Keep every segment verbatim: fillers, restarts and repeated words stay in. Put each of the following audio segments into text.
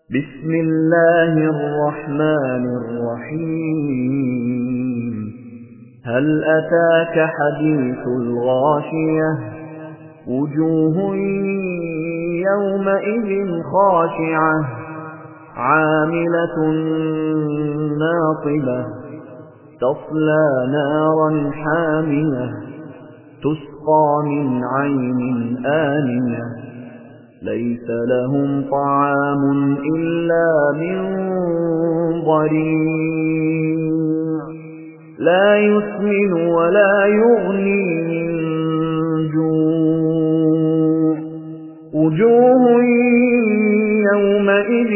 بسم الله الرحمن الرحيم هل أتاك حديث الغاشية وجوه يومئذ خاشعة عاملة ناصبة تصلى نارا حامية تسقى من عين آنية ليس لهم طعام إلا من ضريع لا يسمن ولا يغني من جوع وجوه يومئذ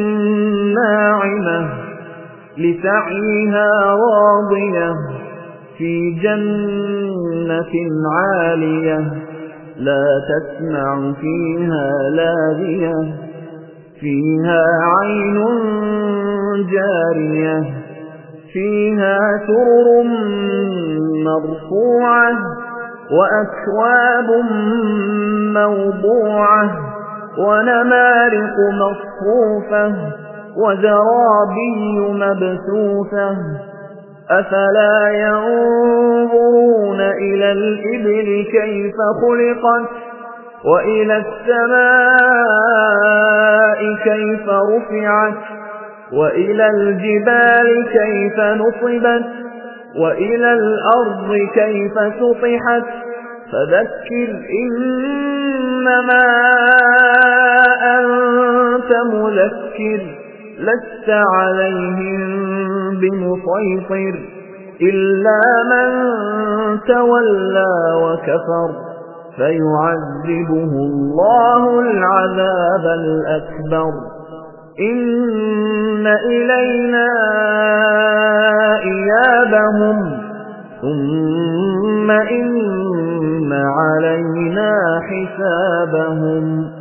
ناعمة لسعيها راضية في جنة عالية لا تسمع فيها لاغية فيها عين جارية فيها سرر مرفوعة وأكواب موضوعة ونمارق مصفوفة وزرابي مبثوثة أفلا ينظرون إلى الإبل كيف خلقت وإلى السماء كيف رفعت وإلى الجبال كيف نصبت وإلى الأرض كيف سطحت فذكر إنما أنت مذكر لست عليهم بمسيطر إلا من تولى وكفر فيعذبه الله العذاب الأكبر إن إلينا إيابهم ثم إن علينا حسابهم